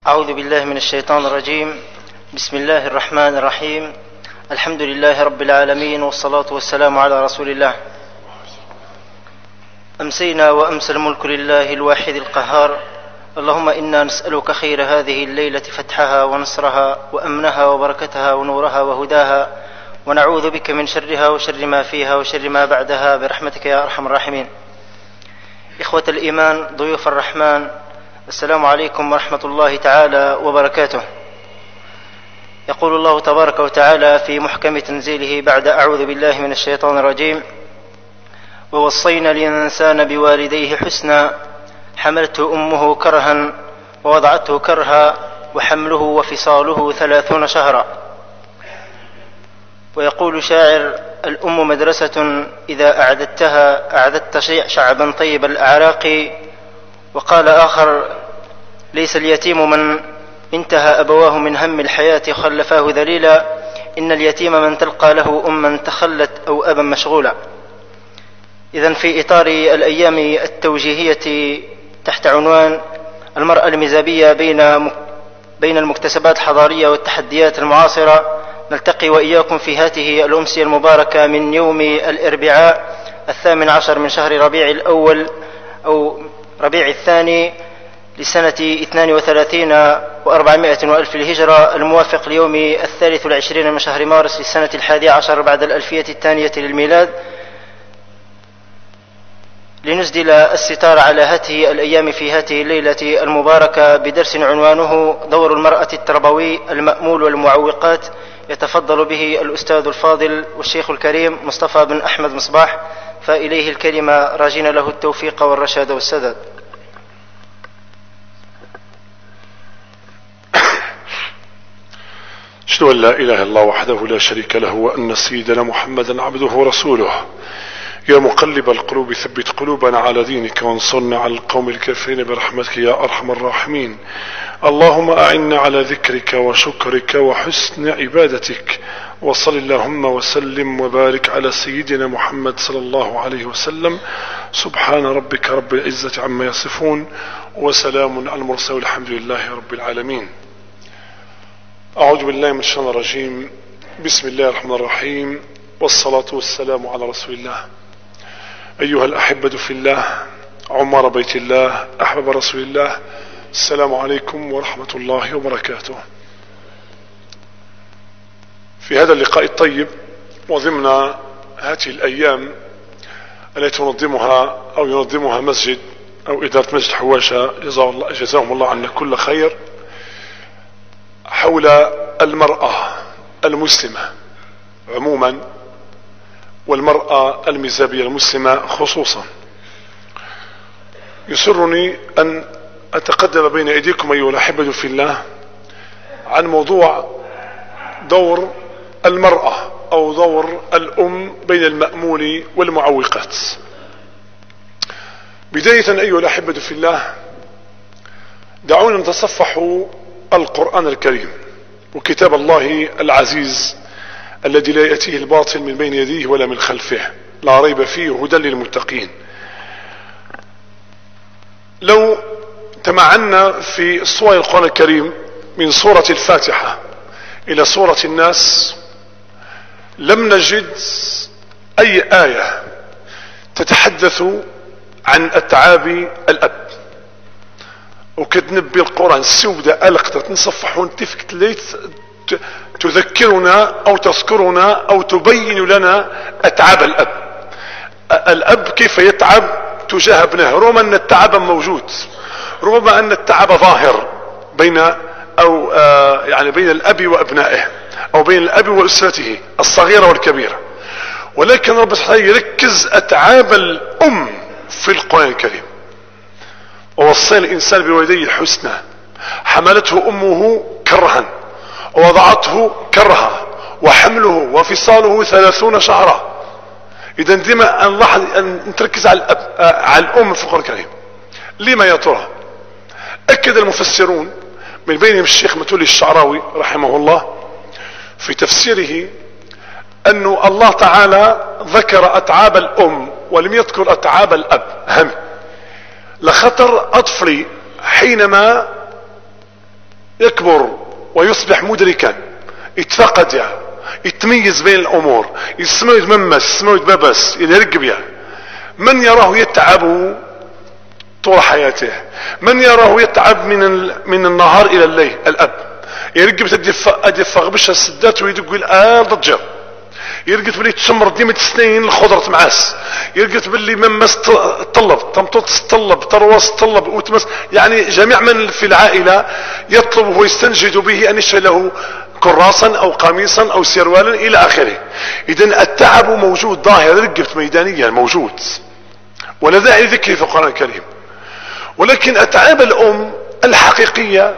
أعوذ بالله من الشيطان الرجيم. بسم الله الرحمن الرحيم. الحمد لله رب العالمين، والصلاة والسلام على رسول الله. أمسينا وأمسى الملك لله الواحد القهار. اللهم إنا نسألك خير هذه الليلة، فتحها ونصرها وأمنها وبركتها ونورها وهداها، ونعوذ بك من شرها وشر ما فيها وشر ما بعدها، برحمتك يا أرحم الراحمين. إخوة الإيمان، ضيوف الرحمن، السلام عليكم ورحمة الله تعالى وبركاته. يقول الله تبارك وتعالى في محكم تنزيله بعد أعوذ بالله من الشيطان الرجيم: ووصينا الإنسان بوالديه حسنا، حملته أمه كرها ووضعته كرها، وحمله وفصاله 30 شهرا. ويقول شاعر: الأم مدرسة إذا أعددتها أعددت شعبا طيب الأعراق. وقال آخر: ليس اليتيم من انتهى أبواه من هم الحياة خلفاه ذليلا، إن اليتيم من تلقى له أما تخلت أو أبا مشغولا. إذن في إطار الأيام التوجيهية تحت عنوان المرأة الميزابية بين المكتسبات الحضارية والتحديات المعاصرة، نلتقي وإياكم في هذه الأمسية المباركة من يوم الأربعاء 18 من شهر ربيع الأول أو ربيع الثاني لسنة 32 و400 وألف الهجرة، الموافق ليوم 23 من شهر مارس للسنة 11 بعد الألفية الثانية للميلاد، لنسدل الستار على هذه الأيام في هذه الليلة المباركة بدرس عنوانه دور المرأة التربوي المأمول والمعوقات. يتفضل به الأستاذ الفاضل والشيخ الكريم مصطفى بن أحمد مصباح، فإليه الكلمة راجين له التوفيق والرشاد والسداد. أشهد أن لا إله إلا الله وحده لا شريك له، وأن سيدنا محمدا عبده ورسوله. يا مقلب القلوب ثبت قلوبنا على دينك، وانصرنا على القوم الكافرين برحمتك يا أرحم الراحمين. اللهم أعنا على ذكرك وشكرك وحسن عبادتك، وصل اللهم وسلم وبارك على سيدنا محمد صلى الله عليه وسلم. سبحان ربك رب العزة عما يصفون، وسلام على المرسلين، والحمد لله رب العالمين. أعوذ بالله من الشيطان الرجيم. بسم الله الرحمن الرحيم، والصلاة والسلام على رسول الله. أيها الأحبة في الله، عمار بيت الله، أحباب رسول الله، السلام عليكم ورحمة الله وبركاته. في هذا اللقاء الطيب وضمن هذه الأيام التي ينظمها مسجد أو إدارة مسجد حواشة جزاهم الله عنا كل خير، حول المرأة المسلمة عموما والمرأة الميزابية المسلمة خصوصا، يسرني أن أتقدم بين أيديكم أيها الأحبة في الله عن موضوع دور المرأة أو دور الأم بين المأمول والمعوقات. بداية أيها الأحبة في الله، دعونا نتصفح القرآن الكريم وكتاب الله العزيز الذي لا يأتيه الباطل من بين يديه ولا من خلفه، لا ريب فيه هدى للمتقين. لو تمعنا في صور القرآن الكريم من سورة الفاتحة إلى سورة الناس، لم نجد أي آية تتحدث عن أتعاب الأب. وكتنبي القرآن سودة ألقت تنصفحون تفكت ليت تذكرنا أو تذكرنا أو تبين لنا أتعاب الأب كيف يتعب تجاه ابنه، رغم أن التعب موجود، رغم أن التعب ظاهر بين بين الأب وأبنائه أو بين الأب وأسرته الصغيرة والكبيرة، ولكن رب سبحانه يركز أتعاب الأم في القرآن الكريم. ووصينا الإنسان بوالديه الحسنى، حملته أمه كرها ووضعته كرها، وحمله وفصاله 30 شهرا. إذا ديما نلاحظ أن تركز على الأم في القرآن الكريم. لما يا ترى؟ أكد المفسرون من بينهم الشيخ متولي الشعراوي رحمه الله في تفسيره أن الله تعالى ذكر أتعاب الأم ولم يذكر أتعاب الأب، لخطر أطفالي حينما يكبر ويصبح مدركا، يتفقد يعني، يتميز بين الامور، يسمع يتممس، يسمع يتبابس، يرقب يعني. من يراه يتعب طول حياته، من يراه يتعب من النهار الى الليل، الاب يرقب تدي فغبش السدات ويدق الآن ضجر، يرقد باللي تسمر ديما سنين الخضرة معاس، يرقد باللي ممس طلب تمطوط طلب ترواس طلب وتمس، يعني جميع من في العائلة يطلب ويستنجد به ان يشتري له كراسا او قميصا او سروالا الى اخره. اذا التعب موجود ظاهر، رقبت ميدانيا موجود ولا داعي ذكره في القرآن الكريم. ولكن اتعاب الام الحقيقية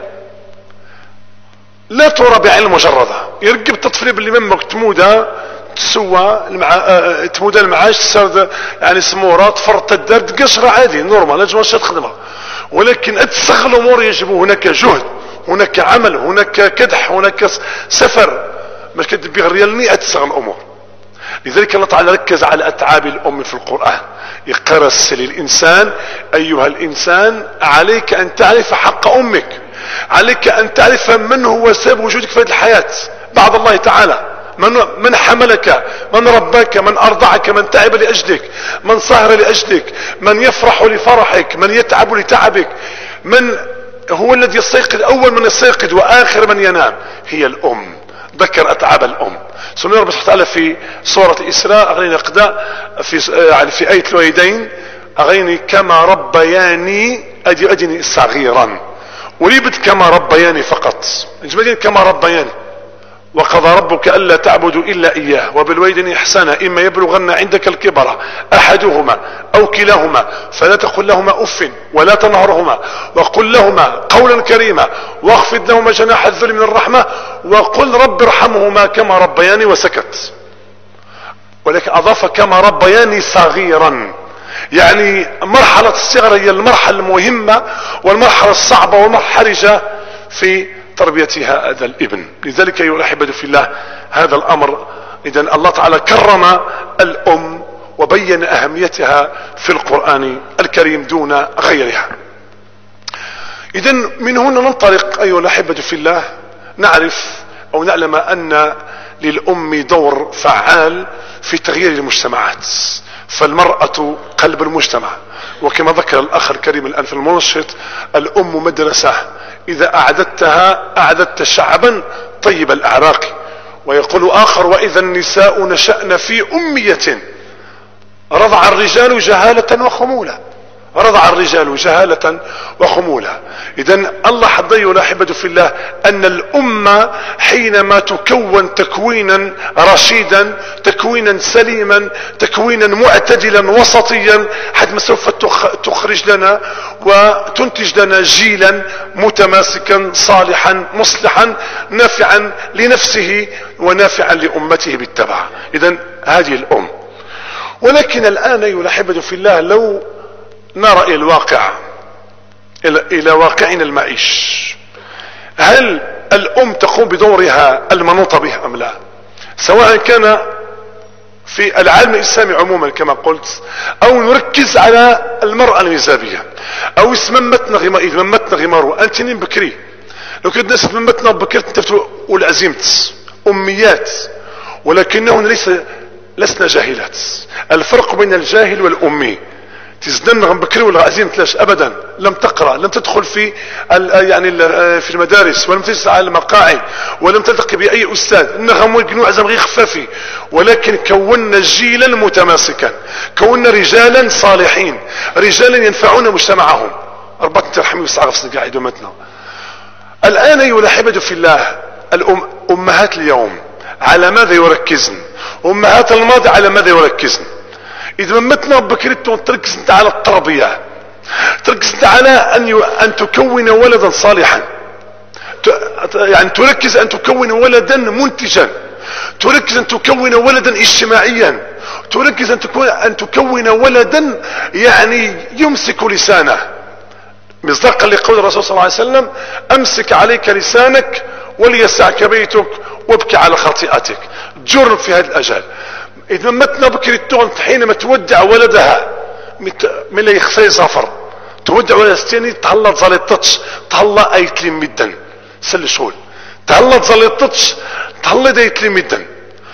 لا ترى بعين مجردة. يرقب تطفري باللي ممك تمودا تسوى تمودا المعاش تسرد يعني سمورة تفرط الدار تقشر عادي نورمال لا جواش تخدمها. ولكن اتسخ الامور يجب هناك جهد، هناك عمل، هناك كدح، هناك سفر باش كدبي الريال اتسخ الامور. لذلك الله تعالى ركز على اتعاب الام في القرآن، يقرس للانسان ايها الانسان عليك ان تعرف حق امك، عليك ان تعرف من هو سبب وجودك في هذه الحياة بعد الله تعالى، من حملك، من رباك، من ارضعك، من تعب لاجلك، من سهر لاجلك، من يفرح لفرحك، من يتعب لتعبك، من هو الذي يستيقظ، اول من يستيقظ واخر من ينام، هي الام. ذكر اتعاب الام. سمي ربي سبحانه وتعالى في سورة الاسراء اغني اقداء في آية الوالدين اغني كما ربياني ادني صغيرا، وريبت كما ربياني فقط، اجمالين كما ربياني. وقضى ربك الا تعبدوا الا اياه وبالوالدين احسانا اما يبلغن عندك الكبر احدهما او كلاهما فلا تقل لهما اف ولا تنهرهما وقل لهما قولا كريما واخفض لهما جناح الذل من الرحمة وقل رب ارحمهما كما ربياني وسكت. ولكن اضاف كما ربياني صغيرا، يعني مرحلة الصغر هي المرحلة المهمة والمرحلة الصعبة والمحرجة في تربيتها هذا الابن. لذلك ايها الاحبة في الله هذا الامر اذا الله تعالى كرم الام وبين اهميتها في القرآن الكريم دون غيرها. اذا من هنا ننطلق ايها الاحبة في الله نعرف او نعلم ان للام دور فعال في تغيير المجتمعات، فالمرأة قلب المجتمع، وكما ذكر الاخ الكريم الان في المنشط الام مدرسة اذا اعددتها اعددت شعبا طيب الاعراق. ويقول اخر واذا النساء نشأن في امية رضع الرجال جهالة وخمولة، رضع الرجال جهالة وخمولة. اذا الله حضي الاحبة في الله ان الامة حينما تكون تكوينا رشيدا، تكوينا سليما، تكوينا معتدلا وسطيا، حتى سوف تخرج لنا وتنتج لنا جيلا متماسكا صالحا مصلحا نافعا لنفسه ونافعا لامته بالتبع. اذا هذه الام. ولكن الان ايها الاحبة في الله لو نرى الى الواقع، الى واقعنا المعيش، هل الام تقوم بدورها المنوط به ام لا؟ سواء كان في العالم الاسلامي عموما كما قلت، او نركز على المرأة المزابية، او اسممتنا غمارو انت نين بكري. لو كنت ناس اسممتنا بكرت انت والعزيمت اميات، ولكنهن لسنا جاهلات. الفرق بين الجاهل والامي تزدن غم بكري ولا عزيمة لاش ابدا، لم تقرأ، لم تدخل في يعني في المدارس، ولم تجلس على المقاعد، ولم تلتقي باي استاذ، ان غمو يقنوا عزم غير خفافي، ولكن كونا جيلا متماسكا، كونا رجالا صالحين، رجالا ينفعون مجتمعهم. ربطنا ترحمي وسعى غفصنا قاعد امتنا. الان ايها الاحبة في الله امهات اليوم على ماذا يركزن؟ امهات الماضي على ماذا يركزن؟ اذا متنا بكريتو تركز انت على التربية، تركز انت على ان تكون ولدا صالحا، يعني تركز ان تكون ولدا منتجا، تركز ان تكون ولدا اجتماعيا، تركز ان تكون ولدا يعني يمسك لسانه، مصداقا لقول الرسول صلى الله عليه وسلم امسك عليك لسانك وليسعك بيتك وابكي على خطيئتك. جرب في هذا الاجال. اذا متنا بكريتون حينما تودع ولدها من لا يخفي زفر، تودع ولدها ستيني تهلا زالتتش تهلا ايتلي مدا تسلي شغل تهلا تزلطتش تهلا دايت لي مدن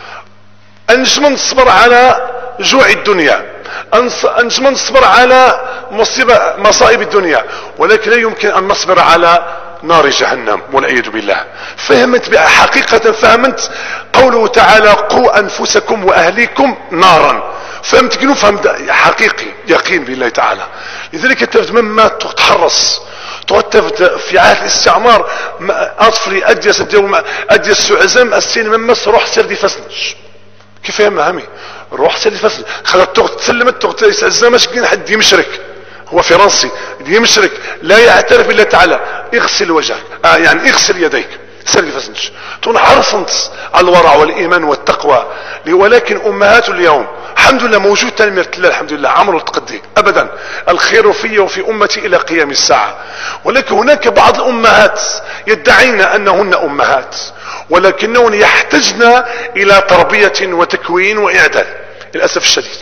انجم نصبر على جوع الدنيا انجم نصبر على مصائب الدنيا ولكن لا يمكن ان نصبر على نار جهنم والعياذ بالله. فهمت حقيقة فهمت قوله تعالى قوا انفسكم واهليكم نارا. فهمت كنو فهمت حقيقي يقين بالله تعالى. لذلك تفت مما تحرص تفت في عهد الاستعمار اطفلي ادي السعزم السين مما روح سير دي فسنج كيف يا همي روح سير دي فسنج خلت تسلمت تغت الزمش كين حد يمشرك هو فرنسي يمشرك لا يعترف بالله تعالى اغسل وجهك يعني اغسل يديك سير دي فسنج تون حرصنت على الورع والايمان والتقوى. ولكن امهات اليوم الحمد لله موجود تنمية الله الحمد لله عمر التقدي ابدا الخير في وفي امتي الى قيام الساعة. ولكن هناك بعض الامهات يدعين انهن امهات ولكنهن يحتجن الى تربية وتكوين واعداد للاسف الشديد.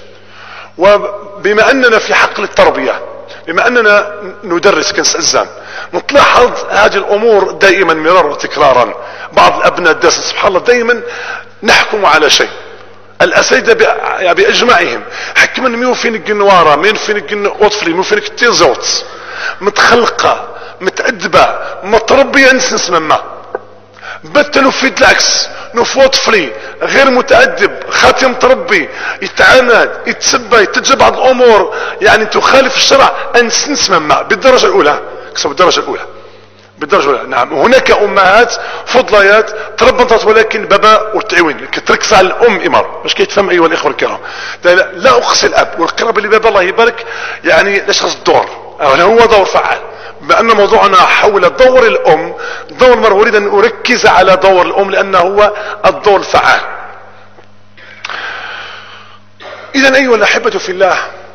وبما اننا في حقل التربية بما اننا ندرس كنسأزان نتلاحظ هذه الامور دائما مرارا وتكرارا. بعض الابناء الدرس سبحان الله دائما نحكم على شيء الاساتذه باجمعهم حكما مين فين الجنواره مين فين الطفل مين فين التيزوت متخلقه متادبه متربيه نسنس مما بتلو في العكس نفو طفلي غير متادب خاطي متربي يتعاند يتسبى يتجب بعض الامور يعني تخالف الشرع انسنس مما بالدرجه الاولى كسب الدرجه الاولى بالدرجة الأولى. نعم هناك امهات فضليات تربطت ولكن بابا والتعوين كتركز على الام امر مش كيتفهم ايها الاخوه الكرام. لا اقصي الاب والقرب اللي بابا الله يبارك يعني ليش الدور هو دور فعال. بان موضوعنا حول دور الام دور مره اريد ان اركز على دور الام لانه هو الدور الفعال. اذا ايها الاحبه في الله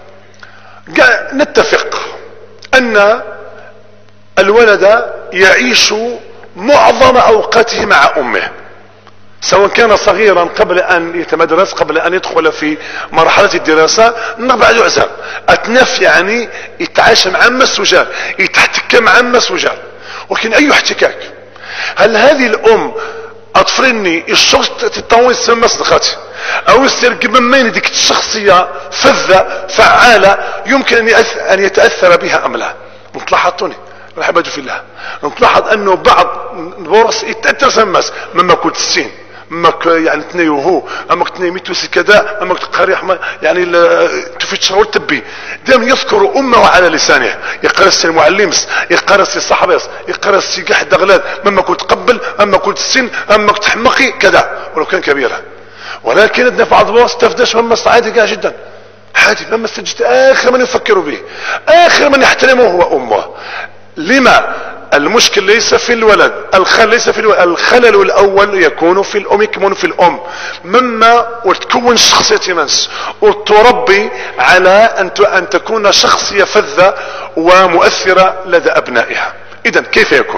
نتفق ان الولد يعيش معظم اوقاته مع امه سواء كان صغيرا قبل ان يتمدرس قبل ان يدخل في مرحلة الدراسة بعد عزام اتنف يعني يتعايش مع مس وجال يتحتك مع مس وجال. ولكن اي احتكاك هل هذه الام اطفرني الشخص تتطور سما صدقاتي او يصير قبل ما ديك الشخصية فذة فعالة يمكن ان يتأثر بها ام لا. متلاحظوني احبتي في الله نتلاحظ انه بعض البورص يتأثر سماس مما كنت السين مما يعني تنيوهو اما كنت نيميتوسي كذا اما كنت قريح يعني تفيد شغل تبي دائما يذكر امه على لسانه يقرس المعلمس يقرس الصحابيس يقرس قحد اغلاد مما كنت قبل اما كنت السن اما كنت حمقي كذا ولو كان كبيرة. ولكن ادنا في بعض البورص تفدش مما عادي قاع جدا عادي مما استجد اخر من يفكروا به اخر من يحترمه هو امه. لما المشكل ليس في الولد الخلل ليس في الولد الخلل الاول يكون في الام يكمن في الام مما وتكون شخصية منس وتربي على ان تكون شخصية فذة ومؤثرة لدى ابنائها. اذا كيف يكون؟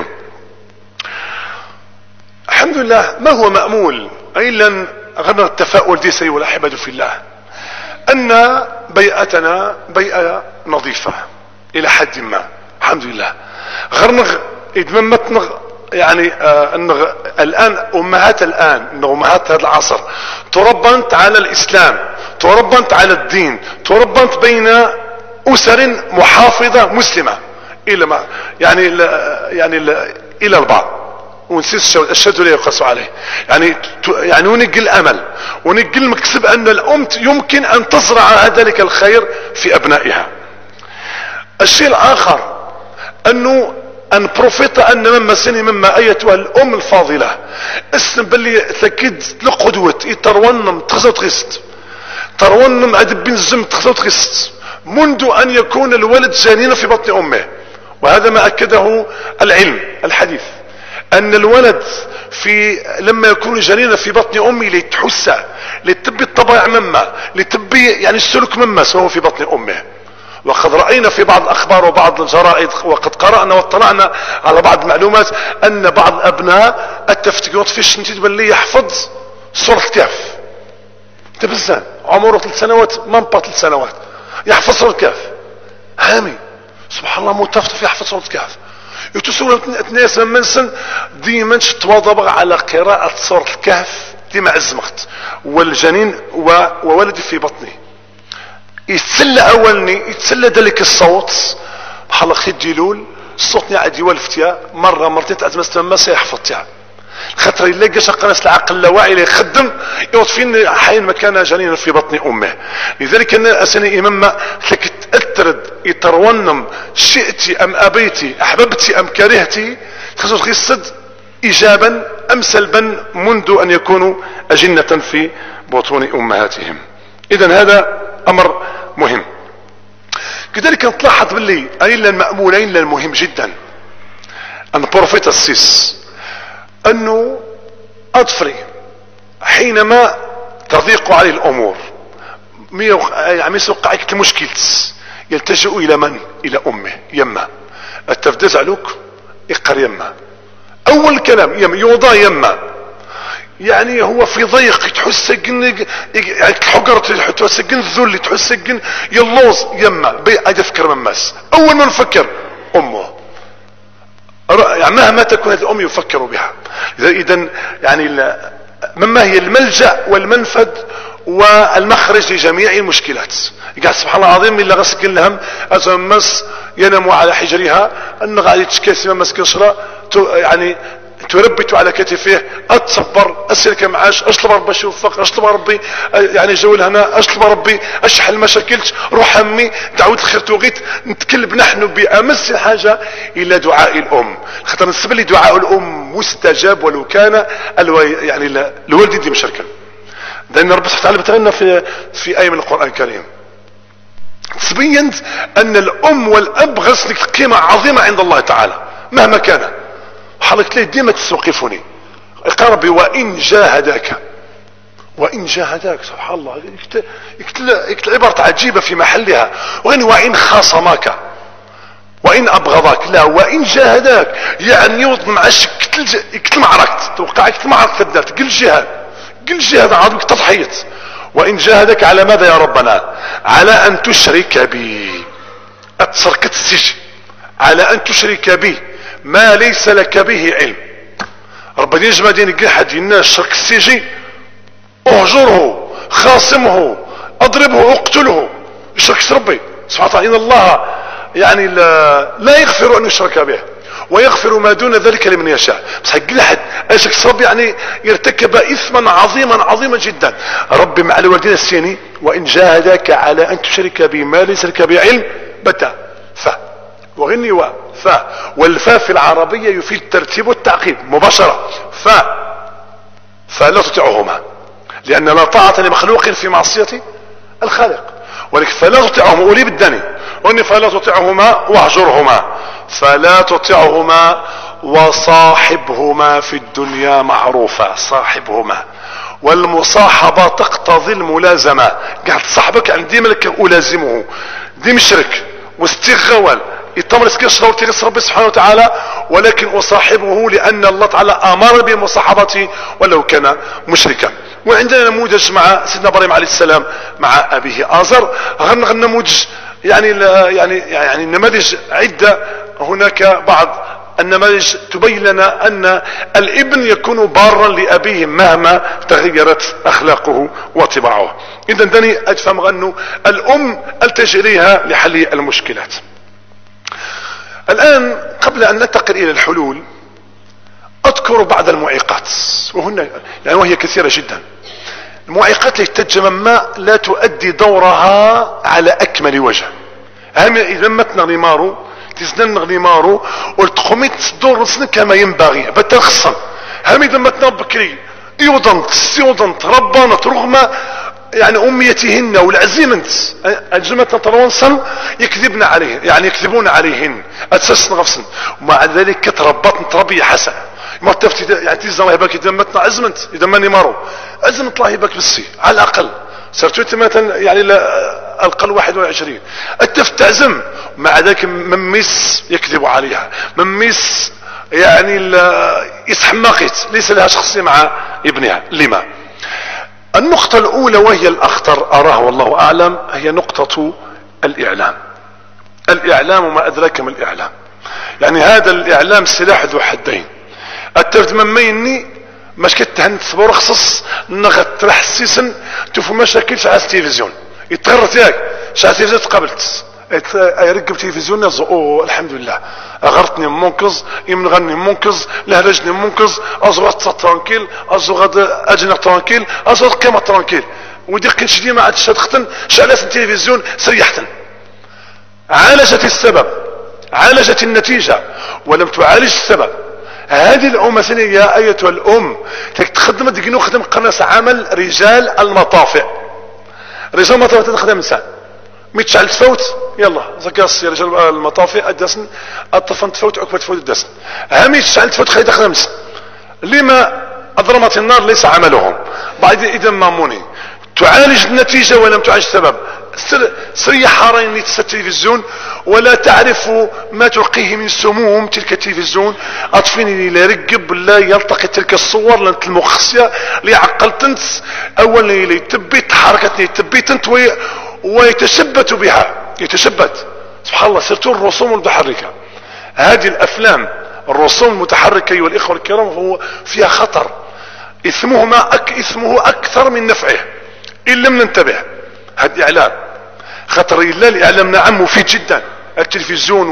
الحمد لله ما هو مأمول الا غير التفاؤل دي سيد الاحبة في الله ان بيئتنا بيئة نظيفة الى حد ما الحمد لله. غرنغ ادممت يعني الان امهات الان امهات هذا العصر تربنت على الاسلام تربنت على الدين تربنت بين اسر محافظة مسلمة الى ما يعني الى البعض ونسيس الشد لا يقاس عليه يعني ونقل الامل ونقل المكسب ان الام يمكن ان تزرع ذلك الخير في ابنائها. الشيء الاخر انه ان بروفيت ان مما سني مما ايتها الام الفاضلة اسم بلي ثكيد لقدوة يترونم تخزوت غست ترونم ادبين الزم تخزوت غست منذ ان يكون الولد جنينا في بطن امه. وهذا ما اكده العلم الحديث ان الولد لما يكون جنينا في بطن امه لتحسه لتبي الطبع مما لتبي يعني السلوك مما سواء في بطن امه. وقد رأينا في بعض الاخبار وبعض الجرائد وقد قرأنا واطلعنا على بعض المعلومات ان بعض الابناء التفتكيرات في الشنتيد باللي يحفظ سورة الكهف تبزان عمره 3 سنوات منبع 3 سنوات يحفظ سورة الكهف هامي سبحان الله متفتف يحفظ سورة الكهف يتسول الناس من سن ديما تواظب على قراءة سورة الكهف ديما عزمخت والجنين وولدي في بطني يتسلى اولني يتسلى ذلك الصوت بحال خيط ديلول الصوت عاد يولفتيا مرة مرتين تعزمست ما سيحفظتيا خاطر الا جا قناص العقل اللاواعي اللي يخدم يوطفين حين ما كان جنينا في بطن امه. لذلك انا اسني امام لك تاثرد يترونم شئتي ام ابيتي احببتي ام كرهتي خصوص خصد ايجابا ام سلبا منذ ان يكونوا اجنة في بطون امهاتهم. اذا هذا امر مهم. كذلك نتلاحظ باللي اين المأمولين للمهم جدا ان بروفيت السيس انه اطفري حينما تضيق عليه الامور يعني يوقع المشكل يلتجئ الى من؟ الى امه يما التفدز علوك يقر يما اول كلام يما يوضى يما يعني هو في ضيق تحس الحقر تحس الذل تحس يلوز يما بيعد يفكر مماس اول ما نفكر امه يعني مهما تكون هذه الام يفكر بها. اذا يعني مما هي الملجأ والمنفذ والمخرج لجميع المشكلات. قال سبحان الله العظيم الا غسكن لهم اتمس ينام على حجرها ان غادي تشكاسي مماس كشرة يعني تربت على كتفيه اتصبر اسلك معاش اشطب ربي اشوفك اشطب ربي يعني جول هنا اشطب ربي اشحل مشاكلت روح امي دعوة الخير توغيت نتكلم نحن بامس حاجة الى دعاء الام خاطر نسبة لي دعاء الام مستجاب ولو كان يعني الوالد دي مشاركا لان ربي سبحانه وتعالى في ايه من القرآن الكريم تبينت ان الام والاب غسلك قيمة عظيمة عند الله تعالى مهما كان. حالك ليه ديما تستوقفني اقرب وان جاهداك سبحان الله يكتل عبارة عجيبة في محلها وان خاصماك وان ابغضاك لا وان جاهداك يعني يوضن معاش يكتل معركت توقع يكتل معركة كذات قل جهاد عظيمك تضحيت وان جاهداك على ماذا يا ربنا على ان تشرك بي اتسركت السجن على ان تشرك بي ما ليس لك به علم. ربنا يجمع دينك احد الناس شرك السجي اهجره خاصمه اضربه اقتله يشرك ربي سبحانه وتعالى. ان الله يعني لا يغفر ان يشرك به ويغفر ما دون ذلك لمن يشاء. بس حق احد يشرك ربي يعني يرتكب اثما عظيما جدا. ربي مع الوالدين السيني وان جاهداك على ان تشرك بي ما ليس لك به علم بتا وغني والفاء في العربية يفيد الترتيب والتعقيب مباشرة فلا تطيعهما لأن لا طاعة لمخلوق في معصية الخالق ولكن فلا تطيعهما أولي بالدني وإني فلا تطيعهما واهجرهما فلا تطيعهما وصاحبهما في الدنيا معروفة صاحبهما والمصاحبة تقتضي الملازمة قاعد صاحبك عندي ملك ألازمه دي مشرك واستغوال يتمر سكيش رورتي ربي سبحانه وتعالى ولكن اصاحبه لان الله تعالى امر بمصاحبته ولو كان مشركا. وعندنا نموذج مع سيدنا ابراهيم عليه السلام مع ابيه ازر غن نموذج يعني نماذج عدة. هناك بعض النماذج تبين لنا ان الابن يكون بارا لابيه مهما تغيرت اخلاقه وطباعه. اذا دني افهم انه الام التجئ اليها لحل المشكلات. الآن قبل أن ننتقل إلى الحلول أذكر بعض المعيقات وهي كثيرة جدا. المعيقات التي تجمع لا تؤدي دورها على أكمل وجه. إذا ما تنغني مارو تزنن مارو والتقوميت دور كما ينبغي بتخصم هم إذا ما تنبكري يوضنت ربانت رغم يعني اميتهن والعزيمنت الجمعة ترونسن يكذبن عليه يعني يكذبون عليهن اساسا غفصن ومع ذلك كتربط تربية حسن ما تفتي يعني تيزا الله يبارك اذا متنا عزمنت اذا ماني مارو عزمت الله يبارك بالسي على الاقل صرت مثلا يعني الاقل 21 التفتعزم مع ذلك مميس يكذب عليها مميس يعني يسحماقيت ليس لها شخصية مع ابنها. لما؟ النقطة الاولى وهي الاخطر اراه والله اعلم هي نقطة الاعلام. الاعلام وما ادراك ما الاعلام. يعني هذا الاعلام سلاح ذو حدين. الترجمة ميني مش كتهن تصبر خصص نغت راح السيسن تشوفوا مشاكل على التلفزيون يتغرط ياك على التلفزيون تقابلت يرقب تلفزيون اوه الحمد لله غرتني منقذ يمن غني منقذ لهرجني منقذ ازغط ترانكيل ازغط اجنا ترانكيل ازغط قيمة ترانكيل ودي كنش ديما عاد شادختن شعلات التلفزيون سريحتن. عالجت السبب عالجت النتيجة ولم تعالج السبب. هذه الأم مثلا يا أيتها الأم تخدم ديك خدم قناص عمل رجال المطافئ. رجال المطافئ تخدم نساء ميتشعل تفوت يلا زكاس يا رجال المطافئ الدسن الطفن تفوت عقبة تفوت الدسن هامي تشعل تفوت خلي تخدم نساء. لما أضرمت النار ليس عملهم بعد إذا ماموني تعالج النتيجة ولم تعالج السبب. سرية حارين التلفزيون ولا تعرف ما تلقيه من سموم تلك التلفزيون. اطفيني لا يرقب لا يلتقط تلك الصور لانت المخصية اللي عقلتنت اولا اللي تبيت حركتني تبيتنت ويتشبت بها يتشبت سبحان الله. سيرتو الرسوم المتحركة هذه الافلام الرسوم المتحركة ايها الاخوة الكرام هو فيها خطر اسمه اكثر من نفعه ان لم ننتبه. هذا الاعلام خطر الا الاعلام نعم مفيد جدا. التلفزيون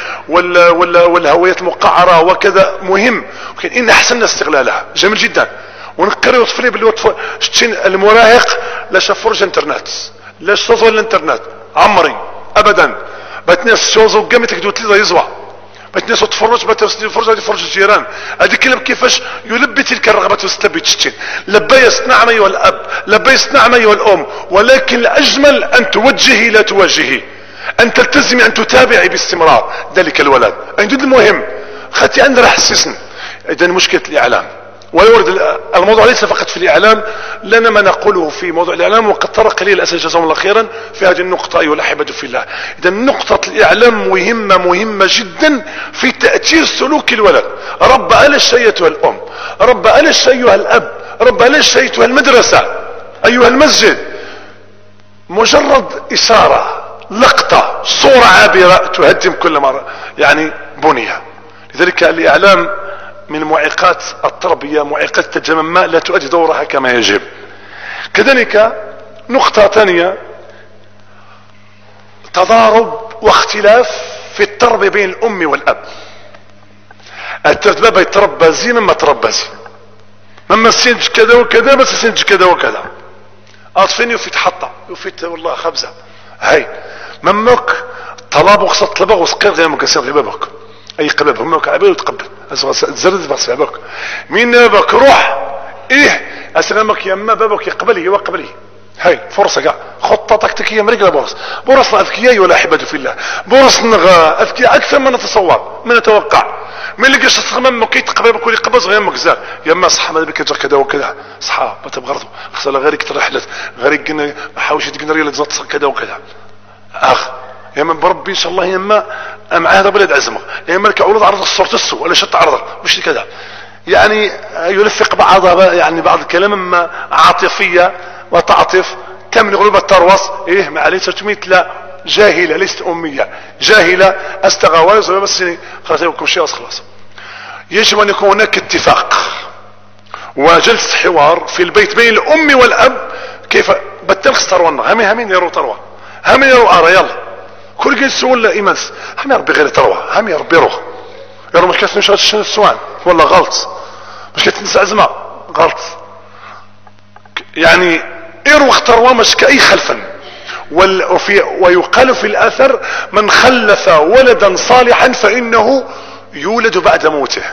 والهويات المقعرة وكذا مهم ولكن ان احسننا استغلالها جميل جدا. ونقرر طفلي باللي المراهق لا شافرج انترنت لا شوزو الانترنت عمري ابدا بتناس شوزو قامت كدو تلي يزوى بتناس تفرج تفرج الجيران. هذه كلمة كيفاش يلبي تلك الرغبة ويستلبي تشتين. لبيس نعم ايها الاب لبيس نعم ايها الام ولكن الاجمل ان توجهي لا توجهي ان تلتزمي ان تتابعي باستمرار ذلك الولد. عندي المهم خاتي عندنا حسسن. اذا مشكلة الاعلام ولا يورد الموضوع ليس فقط في الاعلام لنا ما نقوله في موضوع الاعلام وقد طرق لي الاسئله جزاهم الله خيرا في هذه النقطه ايها الاحبه في الله. اذا نقطه الاعلام مهمه جدا في تاثير سلوك الولد. رب على الشيء ايتها الام رب على الشيء ايها الاب رب على الشيء ايتها المدرسه ايها المسجد. مجرد اشاره لقطه صوره عابره تهدم كل مره يعني بنيه. لذلك الاعلام من معيقات التربية معيقات التجمم لا تؤدي دورها كما يجب. كذلك نقطة ثانية تضارب واختلاف في التربية بين الام والاب. التربية يتربى زين ما تربى زين مما سينج كذا وكذا بس سينج كذا وكذا اطفيني وفي تحطة وفي والله خبزة هاي ممك طلاب وخصت طلبة وسقير غير مكسر غير بابك اي قباب همك عبير وتقبل تزرد بس بابك مين بابك روح ايه اسلامك يما بابك يقبلي وقبلي هاي فرصة قاع خطة تكتيكية مريقلة بورصنا اذكياء ولا احبة في الله بورصنا اذكياء اكثر ما نتصور ما نتوقع. من اللي قاش تصمم كي تقبل كل قبض غير مكزار يما صح ما بك كذا وكذا صحاب ما تبغرضوا خصنا غيرك ترحلت غيرك قلنا حاوش تقنا ريال تزط كذا وكذا اخ يا من بربي ان شاء الله يما مع هذا بلد عزمه يا ملك عروض عرض الصورة السوء ولا شط عرضه مش كذا يعني يلفق بعضها يعني بعض الكلام عاطفية وتعطف كم غلوب التروس ايه ما عليه تميت لا جاهلة ليست امية جاهلة استغواز بس خلاص يكون شيء خلاص. يجب ان يكون هناك اتفاق وجلسة حوار في البيت بين الام والاب كيف بتلخص ترونا همين يروا تروى همين يروا ارى يلا كل جيل سؤال ايمانس هم يربي غير تروى هم يربي روح يرى مش كاس نشاط السوان ولا غلط مش كاس عزمة غلط يعني اروح تروى مش كأي خلفا ويقال في الاثر من خلف ولدا صالحا فانه يولد بعد موته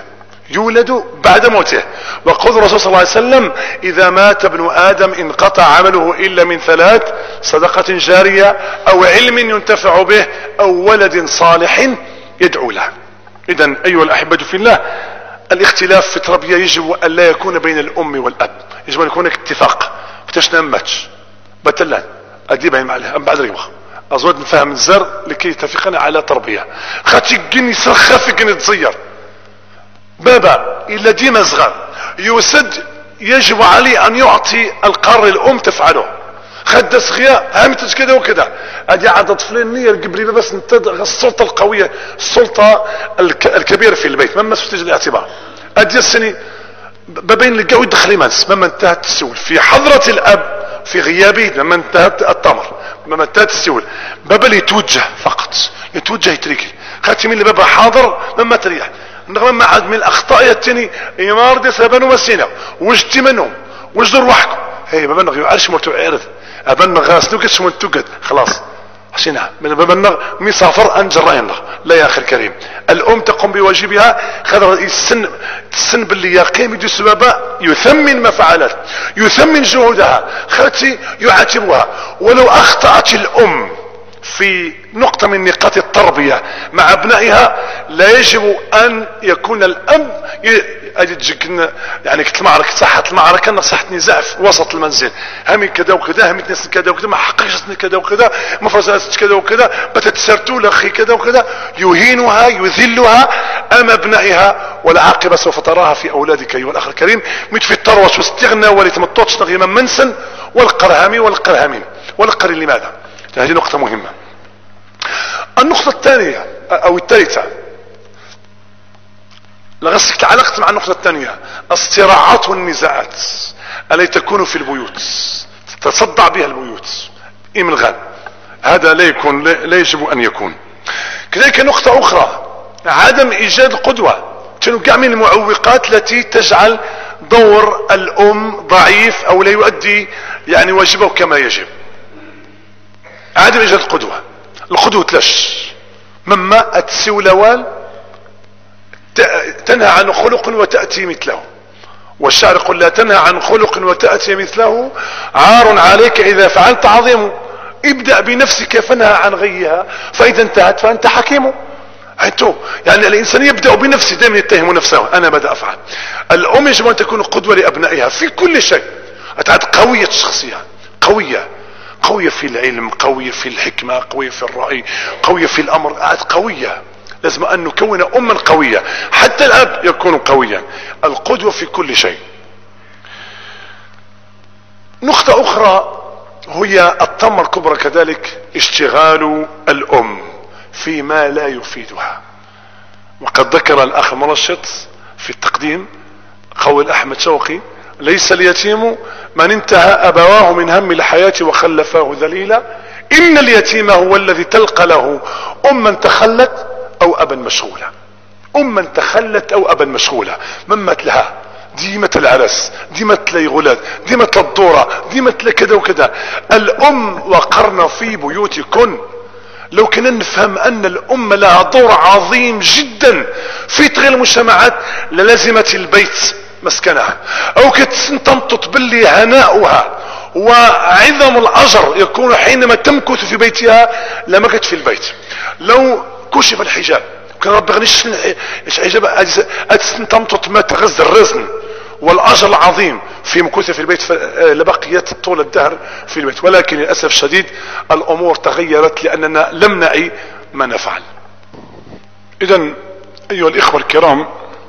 وقال الرسول صلى الله عليه وسلم اذا مات ابن ادم انقطع عمله الا من ثلاث صدقة جارية او علم ينتفع به او ولد صالح يدعو له. اذا ايها الاحبة في الله الاختلاف في التربية يجب ان لا يكون بين الام والاب يجب ان يكون اتفاق فتش نمتش بتلان اديبها معلها ام بعد ريوخ ازود نفهم الزر لكي يتفقنا على تربية خاتي قني سرخافي قني تزير بابا إلا ديما صغار يسد يجب عليه أن يعطي القرار الأم تفعله خد صغير هامتج كذا وكذا، ادي عدد فلانية قبل بس السلطة القوية، السلطة الكبيرة في البيت مما تحتاج الاعتبار. ادي السني بين لقاو يدخل مانس مما انتهت السول في حضرة الاب في غيابه، لما انتهت التمر لما انتهت السول بابا يتوجه فقط، يتوجه يتركي خاتمين اللي بابا حاضر لما تريح. نغم عاد من الاخطاء التاني يمار دي سبان ومسينا وجدتي منهم وجدوا روحكم هي بابا نغيو عرش مرتو عرض ابن غاسلو كتش من توقد خلاص حسينا من بابا مسافر انجرين لا يا اخي الكريم. الام تقوم بواجبها خذ السن باللي يقيم يدو سبابا يثمن ما فعلت، يثمن جهودها، خاتي يعاتبها. ولو اخطأت الام في نقطة من نقاط التربية مع ابنائها لا يجب ان يكون الاب يعني كنت المعركة صحة المعركة نصحت نزاع في وسط المنزل، همي كذا وكذا، همي تنسل كذا وكذا، ما حققش كذا وكذا، مفرزات كذا وكذا، بتتسرتوا لاخي كذا وكذا، يهينها يذلها امام ابنائها. والعاقبة سوف تراها في اولادك ايها الاخ الكريم، مت في التروس واستغنى ولتمطوش نغيما منسن والقرهامي والقرهامين والقر. لماذا؟ هذه نقطة مهمة. النقطة الثانية او الثالثة لغسك تعلقت مع النقطة الثانية، الصراعات والنزاعات التي تكون في البيوت تتصدع بها البيوت من غد، هذا لا يجب ان يكون. كذلك نقطة اخرى عدم ايجاد قدوة، تنوع من المعوقات التي تجعل دور الام ضعيف او لا يؤدي يعني واجبه كما يجب. عدم ايجاد قدوة، القدوة تلاش مما التسولوال تنهى عن خلق وتأتي مثله، والشعر يقول لا تنهى عن خلق وتأتي مثله عار عليك اذا فعلت عظيم، ابدأ بنفسك فانهى عن غيها فاذا انتهت فانت حكيم. يعني الانسان يبدأ بنفسه، دائما يتهم نفسه انا بدأ افعل. الام يجب ان تكون قدوة لابنائها في كل شيء، اتعد قوية الشخصية، قوية في العلم، قوية في الحكمة، قوية في الرأي، قوية في الامر، قوية. لازم ان نكون اما قوية، حتى الاب يكون قويا، القدوة في كل شيء. نقطة اخرى هي الطامة الكبرى كذلك اشتغال الام فيما لا يفيدها. وقد ذكر الاخ مرشد في التقديم قول احمد شوقي: ليس اليتيم من انتهى ابواه من هم الحياة وخلفاه ذليلا، ان اليتيم هو الذي تلقى له اما تخلت او ابا مشغولا. اما تخلت او ابا مشغولا، من مثلها ديمة العرس، ديمة الغلاد، ديمة الدورة، ديمة كذا وكذا. الام وقرن في بيوتكن. لو كنا نفهم ان الام لها دور عظيم جدا في تغيير المجتمعات للازمت البيت مسكنها، او تنطط باللي هناؤها وعظم الاجر يكون حينما تمكث في بيتها لما كنت في البيت. لو كشف الحجاب كان ربي غنيش الحجاب تنطط ما تغز الرزن والاجر العظيم في مكوثة في البيت لبقيت طول الدهر في البيت. ولكن للاسف الشديد الامور تغيرت لاننا لم نعي ما نفعل. اذا ايها الاخوة الكرام،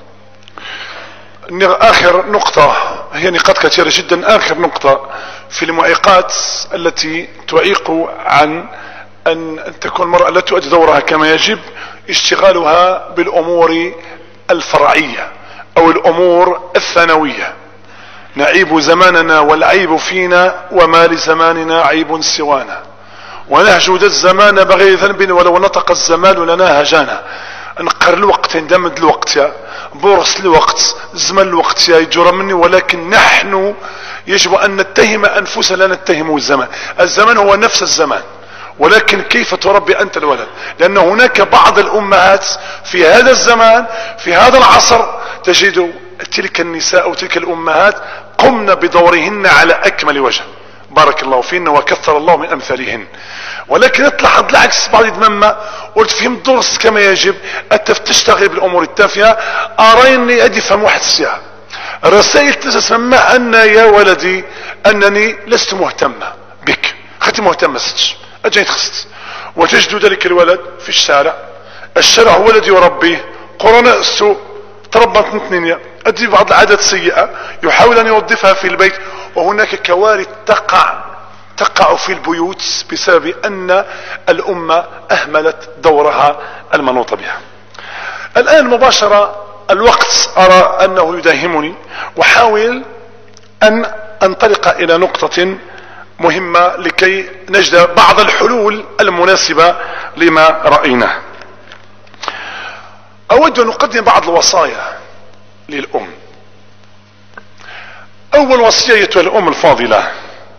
اخر نقطة هي نقاط كثيرة جدا. اخر نقطة في المعيقات التي تعيق عن ان تكون المرأة لا تؤدي دورها كما يجب، اشتغالها بالامور الفرعية او الامور الثانوية. نعيب زماننا والعيب فينا، وما لزماننا عيب سوانا، ونهجد الزمان بغير ذنب ولو نطق الزمان لنا هجانا. نقر الوقت، ندمد الوقت، بورس الوقت، زمن الوقت يجرى مني، ولكن نحن يجب ان نتهم انفسنا لا نتهم الزمان. الزمان هو نفس الزمان، ولكن كيف تربي انت الولد؟ لان هناك بعض الامهات في هذا الزمان في هذا العصر تجد تلك النساء وتلك الامهات قمن بدورهن على اكمل وجه، بارك الله فيهن وكثر الله من امثالهن. ولكن اطلع العكس بعض يتمنى وتفهم الدرس كما يجب، انت تشتغل بالامور التافهه. اريني ادي فهم واحد الساعه رسائل تسمى ان يا ولدي انني لست مهتمه بك، خدت مهتمه ستش اجي تخست. وتجد ذلك الولد في الشارع هو الذي يربيه، قرناء السوء تربت نتنيا، ادي بعض العادات السيئة يحاول ان يوظفها في البيت، وهناك كوارث تقع في البيوت بسبب ان الامة اهملت دورها المنوط بها. الان مباشرة الوقت ارى انه يداهمني، وحاول ان انطلق الى نقطة مهمة لكي نجد بعض الحلول المناسبة لما رأيناه. اود ان اقدم بعض الوصايا للام. اول وصية ايتها الام الفاضلة،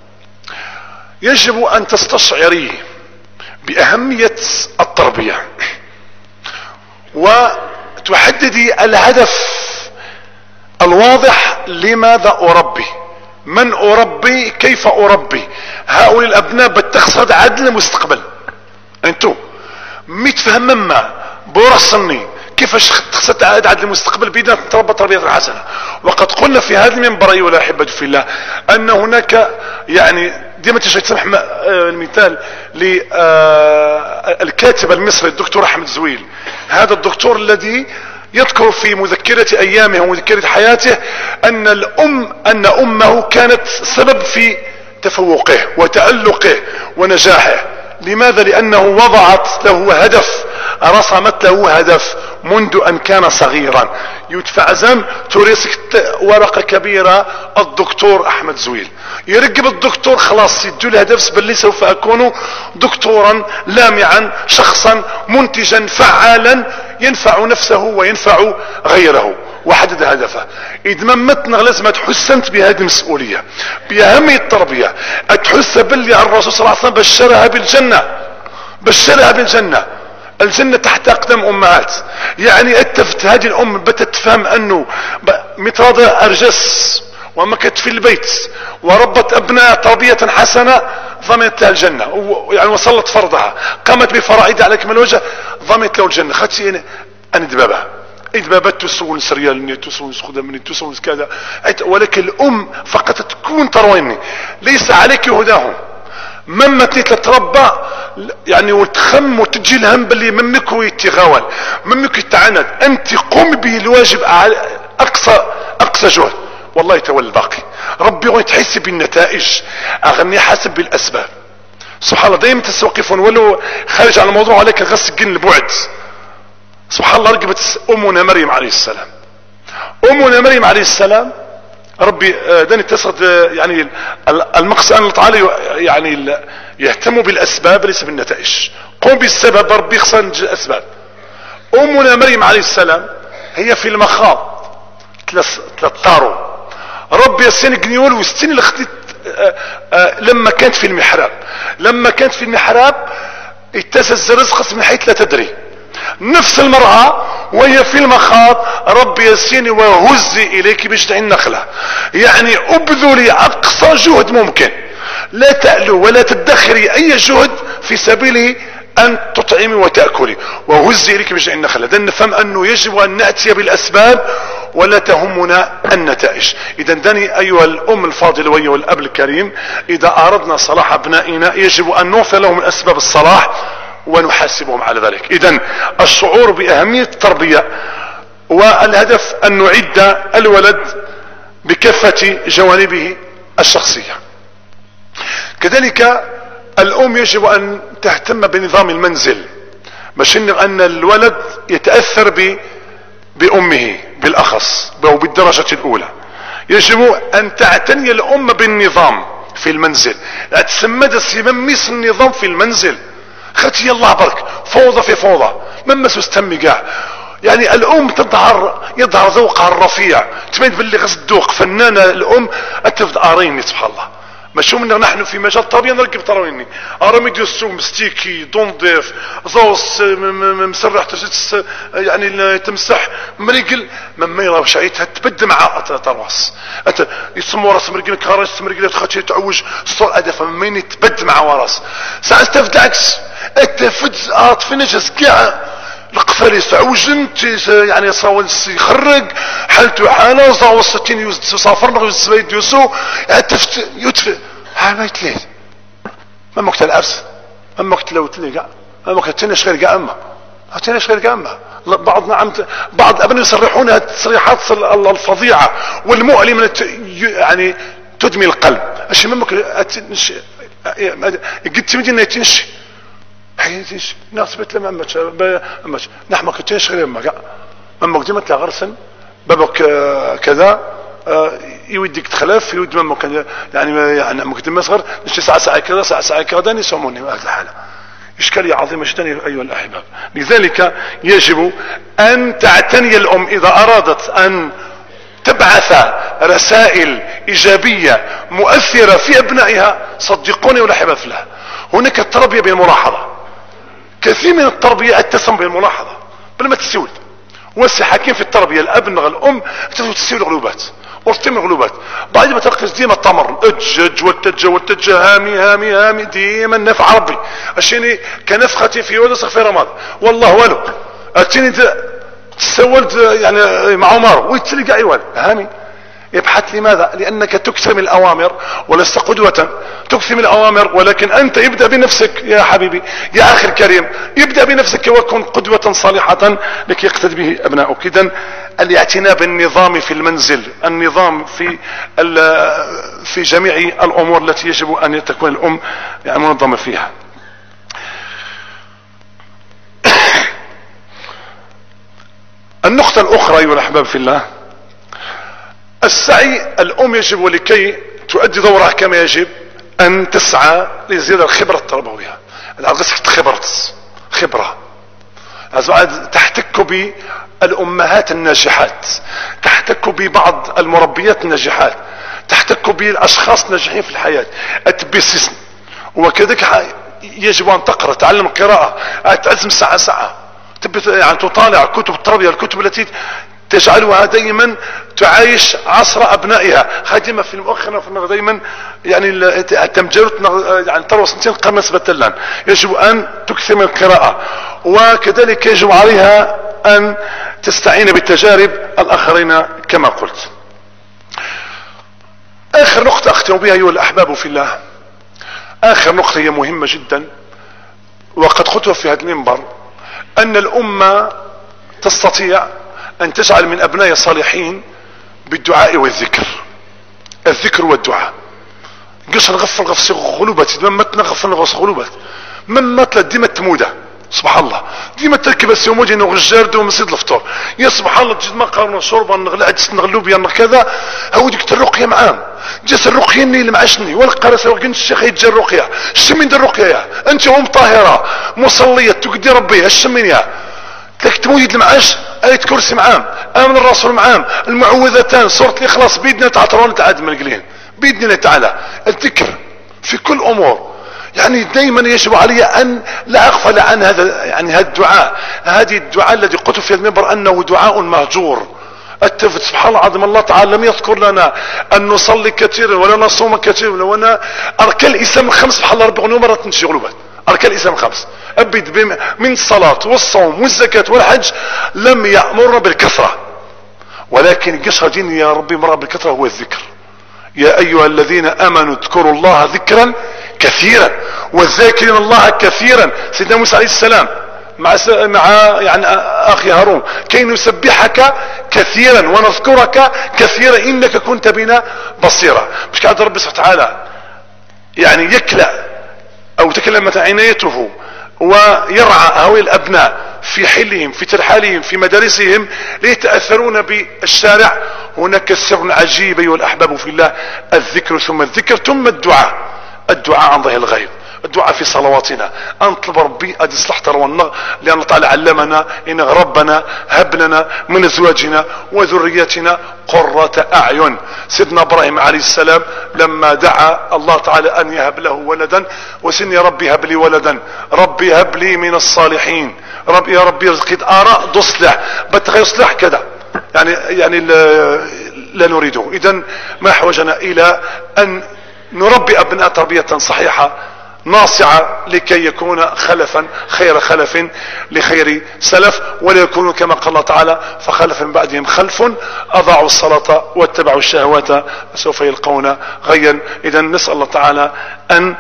يجب ان تستشعري باهمية التربية وتحددي الهدف الواضح. لماذا اربي؟ من اربي؟ كيف اربي؟ هؤلاء الابناء بتقصد عدل المستقبل. انتو متفهم مما بورصني كيفاش تقصد عدل المستقبل بدنا نتربى تربية حسنة. وقد قلنا في هذا المنبر ايها الاحبة في الله ان هناك يعني ديما تسمح المثال للكاتب المصري الدكتور احمد زويل. هذا الدكتور الذي يذكر في مذكرة ايامه ومذكرة حياته ان امه كانت سبب في تفوقه وتألقه ونجاحه. لماذا؟ لانه وضعت له هدف، رسمت له هدف منذ ان كان صغيرا. يدفع زم توريسك ورقة كبيرة الدكتور احمد زويل، يرقب الدكتور خلاص يدو الهدف باللي سوف اكون دكتورا لامعا، شخصا منتجا فعالا ينفع نفسه وينفع غيره، وحدد هدفه. اذا ما متنا لازم تحسنت بهذه المسؤولية باهمية التربية. اتحس باللي الرسول صلى الله عليه وسلم بشرها بالجنة. الجنة تحت اقدام امهات. يعني اتفت هذه الام بتتفهم انه متراضة ارجس ومكت في البيت وربت ابناء تربية حسنة ضمنت لها الجنة، يعني وصلت فرضها، قامت بفرائض على اكمل وجه، ضمنت له الجنة. خدتي انا دبابها دبابات تسول سريال تسول خدمني تسول كذا، ولكن الام فقط تكون ترويني، ليس عليك هداهم. مما تتربى يعني وتخم وتجي الهم باللي ممك ويتغاول ممك يتعاند، انت قوم به الواجب على اقصى جهد، والله يتولى الباقي. ربي غير تحس بالنتائج، اغني حسب بالاسباب. سبحان الله دائما تستوقفون ولو خارج على الموضوع، ولكن غسقين البعد. سبحان الله رقبت امنا مريم عليه السلام. امنا مريم عليه السلام ربي داني تصد يعني المقصد ان الله تعالى يعني يهتم بالاسباب ليس بالنتائج. قم بالسبب، ربي خصنا الاسباب. امنا مريم عليه السلام هي في المخاض تلطارو ربي يسين قنيول وستين لخدت لما كانت في المحراب اتسز رزق من حيث لا تدري. نفس المرأة وهي في المخاض ربي يسيني وهزي اليك بجذع النخلة، يعني ابذلي اقصى جهد ممكن، لا تألو ولا تدخري اي جهد في سبيله ان تطعمي وتأكلي، وهزي اليك بجذع النخلة. اذا نفهم انه يجب ان نأتي بالاسباب ولا تهمنا النتائج. اذا داني ايها الام الفاضلة وايها الاب الكريم، اذا اردنا صلاح ابنائنا يجب ان نوفر لهم الاسباب الصلاح ونحاسبهم على ذلك. اذا الشعور باهمية التربية والهدف ان نعد الولد بكافة جوانبه الشخصية. كذلك الام يجب ان تهتم بنظام المنزل، باش ان الولد يتأثر بامه بالاخص او بالدرجة الاولى. يجب ان تعتني الام بالنظام في المنزل، لا تسمى مميس النظام في المنزل. خدتي الله برك فوضى في فوضى مما تستمي كاع. يعني الام يظهر ذوقها الرفيع، تبين باللي غز الذوق فنانة الام. اتفد اريني سبحان الله، ماشي منا نحن في مجال التربية نركب تراويني ارمي ديال السوم ستيكي دونضيف زوس مسرح يعني تمسح مريقل مما يرى شعيتها تبد مع ترواس انت يسموا راس مريقل كراس مريقل تخاتي تعوج صور ادفه مين يتبد مع وراس ساعه تفد عكس اتفد في نجس كاع القفالي تعوج انت يعني صاول يخرج حالته حاله زاو 60 يسافر يزبيد يوسو يتف ها ما يتليت ما مكت العفس ما مكت لو تلي كاع ما مكت تنش غير كاع اما تنش غير كاع اما بعض الابناء يصرحون هذه التصريحات الفظيعه والمؤلمه يعني تدمي القلب. اش ما ممكن قلت مدينة تنشي حياتيش ناس بيت لما أمتش نحن كتنش غير أما قدمت لغرسن بابك كذا يوديك تخلف يود ما كان يعني مقدم مصغر نشتي ساعة كذا ساعة كذا يسموني هذه الحالة. إشكالية عظيمة جدا أيها الأحباب. لذلك يجب أن تعتني الأم إذا أرادت أن تبعث رسائل إيجابية مؤثرة في أبنائها. صدقوني ولا حباب الله، هناك التربية بالملاحظة، كثير من التربية التسم بالملاحظة بل ما تسول وسي حاكم في التربية. الأب نغ الأم تسول غلوبات ورتم غلوبات بعد ما تركز ديما التمر اجج والتج هامي ديما نفع ربي اشيني كنفختي في ودس في رمضان والله والو اتيني تسولت يعني مع عمر ويتلقى ايوان هامي. يبحث لماذا؟ لانك تكثر من الاوامر ولست قدوة. تكثر من الاوامر ولكن انت ابدأ بنفسك يا حبيبي يا اخي الكريم، ابدأ بنفسك وكن قدوة صالحة لكي يقتدي به ابنائك. اذن الاعتناء بالنظام في المنزل، النظام في جميع الامور التي يجب ان تكون الام يعني منظمة فيها. النقطة الاخرى ايها الاحباب في الله، السعي. الام يجب لكي تؤدي دورها كما يجب ان تسعى لزيادة الخبرة التربوية. العقصة خبرة تحتك بالامهات الناجحات، تحتك ببعض المربيات الناجحات، تحتك بالاشخاص الناجحين في الحياة اتبسسن. وكذلك يجب ان تقرأ، تعلم القراءة، تعزم ساعة يعني تطالع كتب التربية، الكتب التي تجعلها دائما تعايش عصر ابنائها خادمة في المؤخرة دائما يعني تمجرت يعني تروى سنتين قمس بتلان. يجب ان تكثر من القراءة، وكذلك يجب عليها ان تستعين بالتجارب الاخرين كما قلت. اخر نقطة اختم بها ايها الاحباب في الله، اخر نقطة هي مهمة جدا وقد قلتها في هذا المنبر، ان الامة تستطيع ان تجعل من ابناء صالحين بالدعاء والذكر. الذكر والدعاء قش نغفل غفص غلوبات ممتنا غفل غفص غلوبات ممتلا ديما تمودة. سبحان الله ديما تركب السيومودي انه غجارد ومسيد الفطور يا سبحان الله تجد ما قارنا شربا نغلا عدس نغلو بيا كذا هو ديك الرقية معام جس الرقية اللي معشني ولا قارسة وقنت الشيخ يتجي الرقية الشمين دي الرقية يا انت ام طاهرة مصلية تقدي ربي الشمين يا لك تمويد المعاش آية كرسي معام، آمن الرسول معام، المعوذتان، سورة الإخلاص بيدنا تعطرون تعاد ملقلين بإذن الله تعالى. الذكر في كل أمور يعني دائما يجب علي أن لا أغفل عن هذا يعني هذا الدعاء. هذه الدعاء الذي قلت في المنبر أنه دعاء مهجور. سبحان الله العظيم الله تعالى لم يذكر لنا أن نصلي كثيرا ولا نصوم كثيرا ولا أركان الإسلام الخمس سبحان الله ربي مرة تنشغلوا بعد أركان الإسلام الخمس أبد من الصلاة والصوم والزكاة والحج لم يأمر بالكثرة، ولكن قشر دين يا ربي مرة بالكثرة هو الذكر. يا أيها الذين آمنوا اذكروا الله ذكرا كثيرا والذاكرين الله كثيرا. سيدنا موسى عليه السلام مع يعني أخي هارون كي نسبحك كثيرا ونذكرك كثيرا إنك كنت بنا بصيرا. مش قاعد ربي سبحانه وتعالى يعني يكلأ أو تكلمت عنايته ويرعى هؤلاء الأبناء في حلهم في ترحالهم في مدارسهم ليتأثرون بالشارع. هناك سر عجيب أيها الأحباب في الله، الذكر ثم الذكر ثم الدعاء. الدعاء عن ظهر الغيب، الدعاء في صلواتنا أن نطلب ربي أن يصلح ترونا لأن الله تعالى علمنا إن ربنا هب لنا من أزواجنا وذرياتنا قرة أعين. سيدنا إبراهيم عليه السلام لما دعا الله تعالى أن يهب له ولدا وسن يا ربي هب لي ولدا ربي هب لي من الصالحين ربي يا ربي رزقي آراء تصلح بتغير يصلح كذا يعني لا نريده. إذن ما حوجنا إلى أن نربي أبناء تربية صحيحة ناصعة لكي يكون خلفا خير خلف لخير سلف ولا يكونوا كما قال الله تعالى فخلف من بعدهم خلف أضاعوا الصلاة واتبعوا الشهوات سوف يلقون غيا. إذا نسأل الله تعالى أن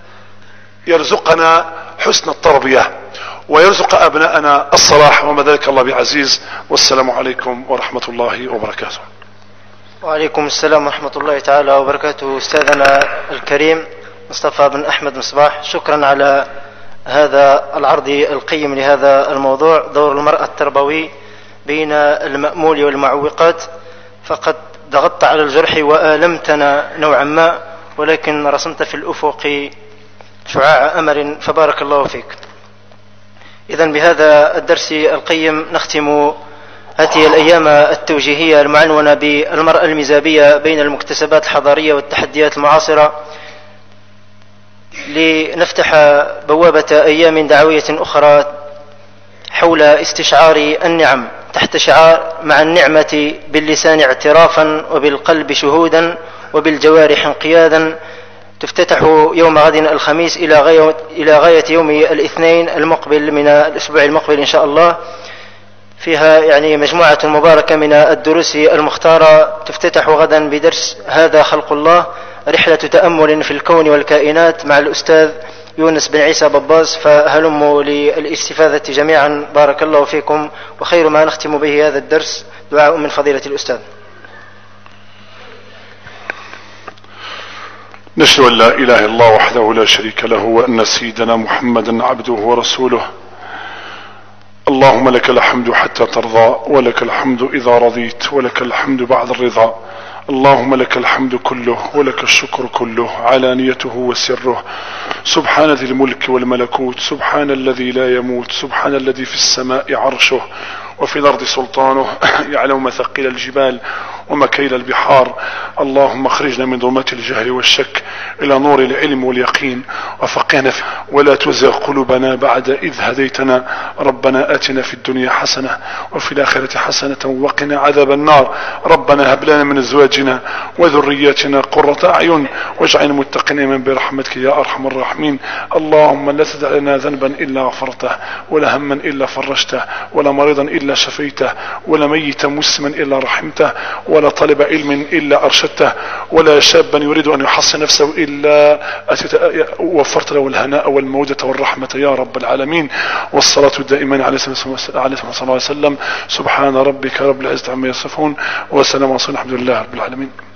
يرزقنا حسن التربية ويرزق أبناءنا الصلاح وما ذلك الله بعزيز. والسلام عليكم ورحمة الله وبركاته. وعليكم السلام ورحمة الله تعالى وبركاته. أستاذنا الكريم مصطفى بن أحمد مصباح، شكرا على هذا العرض القيم لهذا الموضوع، دور المرأة التربوي بين المأمول والمعوقات. فقد ضغطت على الجرح وآلمتنا نوعا ما، ولكن رسمت في الأفق شعاع أمل، فبارك الله فيك. إذن بهذا الدرس القيم نختم هذه الأيام التوجيهية المعنونة بالمرأة المزابية بين المكتسبات الحضارية والتحديات المعاصرة، لنفتح بوابة أيام دعوية أخرى حول استشعار النعم تحت شعار مع النعمة باللسان اعترافا وبالقلب شهودا وبالجوارح انقيادا. تفتتح يوم غد الخميس إلى غاية يوم الاثنين المقبل من الأسبوع المقبل إن شاء الله. فيها يعني مجموعة مباركة من الدروس المختارة. تفتتح غدا بدرس هذا خلق الله، رحلة تأمل في الكون والكائنات مع الأستاذ يونس بن عيسى بباز. فهلموا للاستفادة جميعا، بارك الله فيكم. وخير ما نختم به هذا الدرس دعاء من فضيلة الأستاذ. نشهد أن لا إله إلا الله وحده لا شريك له، وأن سيدنا محمدا عبده ورسوله. اللهم لك الحمد حتى ترضى، ولك الحمد إذا رضيت، ولك الحمد بعد الرضا. اللهم لك الحمد كله، ولك الشكر كله، علانيته وسره. سبحان ذي الملك والملكوت، سبحان الذي لا يموت، سبحان الذي في السماء عرشه وفي الأرض سلطانه، يعلم مثقيل الجبال ومكيل البحار. اللهم اخرجنا من ظلمات الجهل والشك إلى نور العلم واليقين، وفقهنا فيه، ولا تزغ قلوبنا بعد إذ هديتنا. ربنا آتنا في الدنيا حسنة وفي الآخرة حسنة وقنا عذاب النار. ربنا هب لنا من أزواجنا وذرياتنا قرة أعين واجعلنا المتقين من برحمتك يا أرحم الراحمين. اللهم لا تدع لنا ذنبا إلا غفرته، ولا هما إلا فرجته، ولا مريضا إلا شفيته، ولا ميتا مسلما إلا رحمته، ولا طالب علم إلا أرشدته، ولا شابا يريد أن يحصن نفسه إلا وفرت له الهناء والمودة والرحمة يا رب العالمين. والصلاة دائما على صلى الله عليه وسلم. سبحان ربك رب العزة عما يصفون، وسلام على الحمد لله رب العالمين.